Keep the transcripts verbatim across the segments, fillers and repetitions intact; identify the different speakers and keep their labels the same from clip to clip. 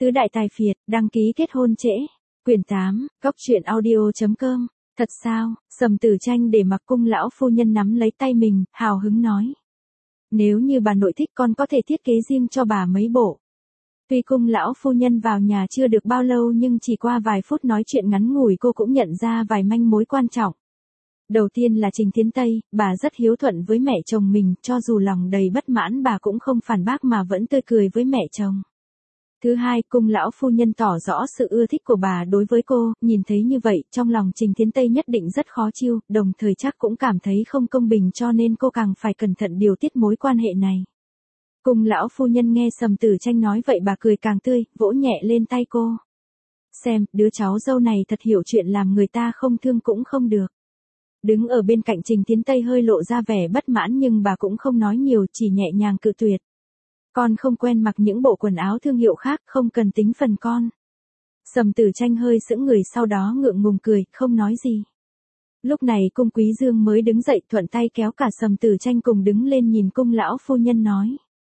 Speaker 1: Tứ đại tài phiệt, đăng ký kết hôn trễ. Quyển tám, góc truyện audio.com. Thật sao? Sầm Tử Tranh để mặc cung lão phu nhân nắm lấy tay mình, hào hứng nói. Nếu như bà nội thích con có thể thiết kế riêng cho bà mấy bộ. Tuy cung lão phu nhân vào nhà chưa được bao lâu nhưng chỉ qua vài phút nói chuyện ngắn ngủi cô cũng nhận ra vài manh mối quan trọng. Đầu tiên là Trình Thiến Tây, bà rất hiếu thuận với mẹ chồng mình, cho dù lòng đầy bất mãn bà cũng không phản bác mà vẫn tươi cười với mẹ chồng. Thứ hai, cung lão phu nhân tỏ rõ sự ưa thích của bà đối với cô, nhìn thấy như vậy, trong lòng Trình Thiến Tây nhất định rất khó chịu, đồng thời chắc cũng cảm thấy không công bình cho nên cô càng phải cẩn thận điều tiết mối quan hệ này. Cung lão phu nhân nghe Sầm Tử Tranh nói vậy bà cười càng tươi, vỗ nhẹ lên tay cô. Xem, đứa cháu dâu này thật hiểu chuyện làm người ta không thương cũng không được. Đứng ở bên cạnh Trình Thiến Tây hơi lộ ra vẻ bất mãn nhưng bà cũng không nói nhiều, chỉ nhẹ nhàng cự tuyệt. Con không quen mặc những bộ quần áo thương hiệu khác, không cần tính phần con. Sầm Tử Tranh hơi sững người sau đó ngượng ngùng cười, không nói gì. Lúc này cung Quý Dương mới đứng dậy thuận tay kéo cả Sầm Tử Tranh cùng đứng lên nhìn cung lão phu nhân nói.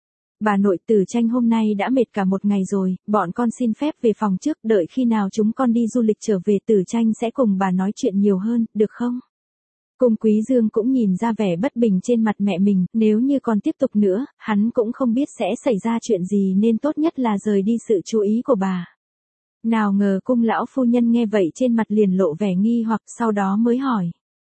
Speaker 1: Bà nội Tử Tranh hôm nay đã mệt cả một ngày rồi, bọn con xin phép về phòng trước, đợi khi nào chúng con đi du lịch trở về Tử Tranh sẽ cùng bà nói chuyện nhiều hơn, được không? Cung Quý Dương cũng nhìn ra vẻ bất bình trên mặt mẹ mình, nếu như còn tiếp tục nữa, hắn cũng không biết sẽ xảy ra chuyện gì nên tốt nhất là rời đi sự chú ý của bà. Nào ngờ cung lão phu nhân nghe vậy trên mặt liền lộ vẻ nghi hoặc sau đó mới hỏi.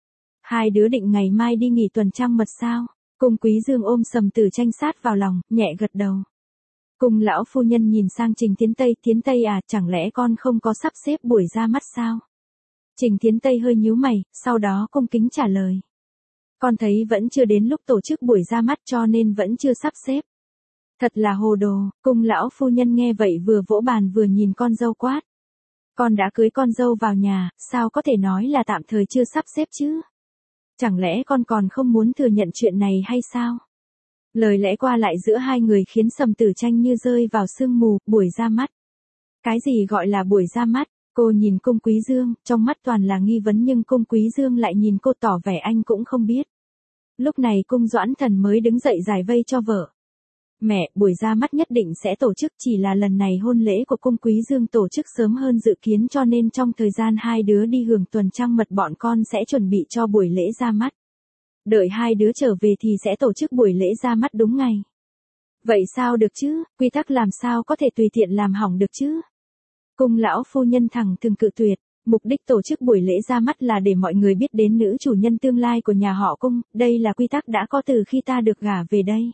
Speaker 1: Hai đứa định ngày mai đi nghỉ tuần trăng mật sao? Cung Quý Dương ôm Sầm Tử Tranh sát vào lòng, nhẹ gật đầu. Cung lão phu nhân nhìn sang Trình Thiến Tây, Thiến Tây à, chẳng lẽ con không có sắp xếp buổi ra mắt sao? Trình Thiến Tây hơi nhíu mày, sau đó cung kính trả lời. Con thấy vẫn chưa đến lúc tổ chức buổi ra mắt cho nên vẫn chưa sắp xếp. Thật là hồ đồ, cung lão phu nhân nghe vậy vừa vỗ bàn vừa nhìn con dâu quát. Con đã cưới con dâu vào nhà, sao có thể nói là tạm thời chưa sắp xếp chứ? Chẳng lẽ con còn không muốn thừa nhận chuyện này hay sao? Lời lẽ qua lại giữa hai người khiến Sầm Tử Tranh như rơi vào sương mù, buổi ra mắt. Cái gì gọi là buổi ra mắt? Cô nhìn cung Quý Dương, trong mắt toàn là nghi vấn nhưng cung Quý Dương lại nhìn cô tỏ vẻ anh cũng không biết. Lúc này cung Doãn Thần mới đứng dậy giải vây cho vợ. Mẹ, buổi ra mắt nhất định sẽ tổ chức, chỉ là lần này hôn lễ của cung Quý Dương tổ chức sớm hơn dự kiến cho nên trong thời gian hai đứa đi hưởng tuần trăng mật bọn con sẽ chuẩn bị cho buổi lễ ra mắt. Đợi hai đứa trở về thì sẽ tổ chức buổi lễ ra mắt đúng ngày. Vậy sao được chứ, quy tắc làm sao có thể tùy tiện làm hỏng được chứ? Cung lão phu nhân thẳng thừng cự tuyệt, mục đích tổ chức buổi lễ ra mắt là để mọi người biết đến nữ chủ nhân tương lai của nhà họ cung, đây là quy tắc đã có từ khi ta được gả về đây.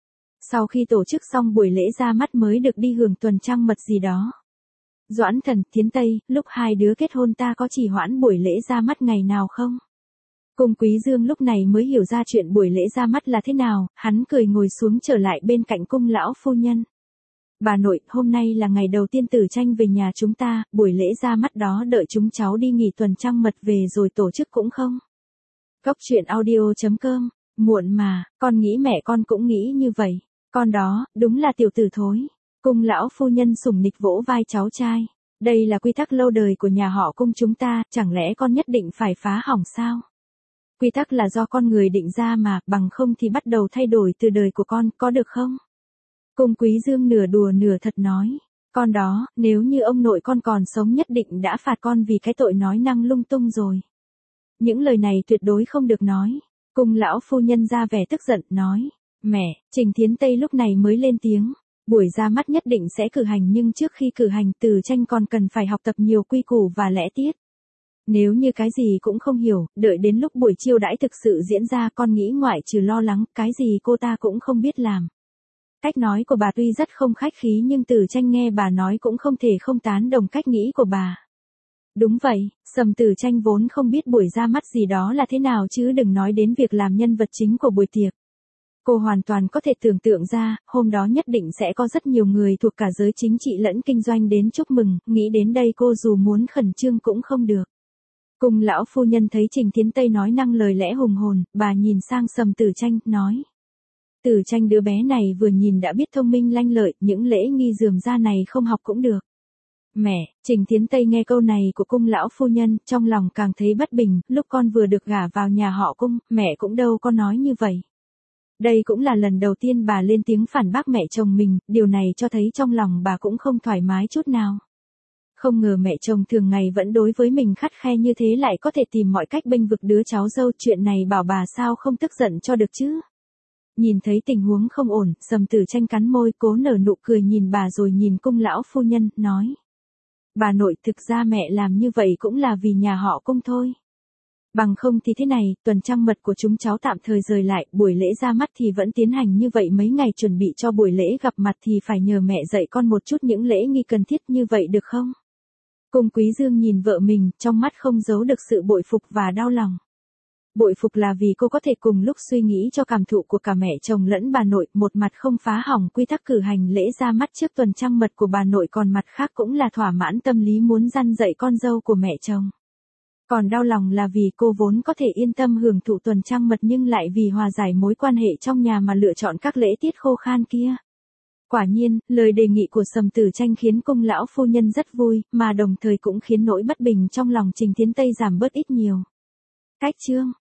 Speaker 1: Sau khi tổ chức xong buổi lễ ra mắt mới được đi hưởng tuần trăng mật gì đó. Doãn Thần, Thiến Tây, lúc hai đứa kết hôn ta có chỉ hoãn buổi lễ ra mắt ngày nào không? Cung Quý Dương lúc này mới hiểu ra chuyện buổi lễ ra mắt là thế nào, hắn cười ngồi xuống trở lại bên cạnh cung lão phu nhân. Bà nội, hôm nay là ngày đầu tiên Tử Tranh về nhà chúng ta, buổi lễ ra mắt đó đợi chúng cháu đi nghỉ tuần trăng mật về rồi tổ chức cũng không? Góc truyện audio.com, muộn mà, con nghĩ mẹ con cũng nghĩ như vậy, con đó, đúng là tiểu tử thối. Cung lão phu nhân sủng nịch vỗ vai cháu trai, đây là quy tắc lâu đời của nhà họ cung chúng ta, chẳng lẽ con nhất định phải phá hỏng sao? Quy tắc là do con người định ra mà, bằng không thì bắt đầu thay đổi từ đời của con, có được không? Cung Quý Dương nửa đùa nửa thật nói, con đó, nếu như ông nội con còn sống nhất định đã phạt con vì cái tội nói năng lung tung rồi. Những lời này tuyệt đối không được nói. Cung lão phu nhân ra vẻ tức giận, nói, mẹ, Trình Thiến Tây lúc này mới lên tiếng, buổi ra mắt nhất định sẽ cử hành nhưng trước khi cử hành Tử Tranh còn cần phải học tập nhiều quy củ và lễ tiết. Nếu như cái gì cũng không hiểu, đợi đến lúc buổi chiêu đãi thực sự diễn ra con nghĩ ngoại trừ lo lắng, cái gì cô ta cũng không biết làm. Cách nói của bà tuy rất không khách khí nhưng Tử Tranh nghe bà nói cũng không thể không tán đồng cách nghĩ của bà. Đúng vậy, Sầm Tử Tranh vốn không biết buổi ra mắt gì đó là thế nào chứ đừng nói đến việc làm nhân vật chính của buổi tiệc. Cô hoàn toàn có thể tưởng tượng ra, hôm đó nhất định sẽ có rất nhiều người thuộc cả giới chính trị lẫn kinh doanh đến chúc mừng, nghĩ đến đây cô dù muốn khẩn trương cũng không được. Cung lão phu nhân thấy Trình Thiến Tây nói năng lời lẽ hùng hồn, bà nhìn sang Sầm Tử Tranh, nói. Tử Tranh đứa bé này vừa nhìn đã biết thông minh lanh lợi, những lễ nghi rườm rà này không học cũng được. Mẹ, Trình Thiến Tây nghe câu này của cung lão phu nhân, trong lòng càng thấy bất bình, lúc con vừa được gả vào nhà họ cung, mẹ cũng đâu có nói như vậy. Đây cũng là lần đầu tiên bà lên tiếng phản bác mẹ chồng mình, điều này cho thấy trong lòng bà cũng không thoải mái chút nào. Không ngờ mẹ chồng thường ngày vẫn đối với mình khắt khe như thế lại có thể tìm mọi cách bênh vực đứa cháu dâu, chuyện này bảo bà sao không tức giận cho được chứ. Nhìn thấy tình huống không ổn, Sầm Tử Tranh cắn môi cố nở nụ cười nhìn bà rồi nhìn Cung lão phu nhân, nói. Bà nội, thực ra mẹ làm như vậy cũng là vì nhà họ Cung thôi. Bằng không thì thế này, tuần trăng mật của chúng cháu tạm thời rời lại, buổi lễ ra mắt thì vẫn tiến hành như vậy, mấy ngày chuẩn bị cho buổi lễ gặp mặt thì phải nhờ mẹ dạy con một chút những lễ nghi cần thiết như vậy được không? Cung Quý Dương nhìn vợ mình, trong mắt không giấu được sự bội phục và đau lòng. Bội phục là vì cô có thể cùng lúc suy nghĩ cho cảm thụ của cả mẹ chồng lẫn bà nội, một mặt không phá hỏng quy tắc cử hành lễ ra mắt trước tuần trăng mật của bà nội, còn mặt khác cũng là thỏa mãn tâm lý muốn răn dạy con dâu của mẹ chồng. Còn đau lòng là vì cô vốn có thể yên tâm hưởng thụ tuần trăng mật nhưng lại vì hòa giải mối quan hệ trong nhà mà lựa chọn các lễ tiết khô khan kia. Quả nhiên, lời đề nghị của Sầm Tử Tranh khiến Cung lão phu nhân rất vui, mà đồng thời cũng khiến nỗi bất bình trong lòng Trình Thiến Tây giảm bớt ít nhiều. Cách chương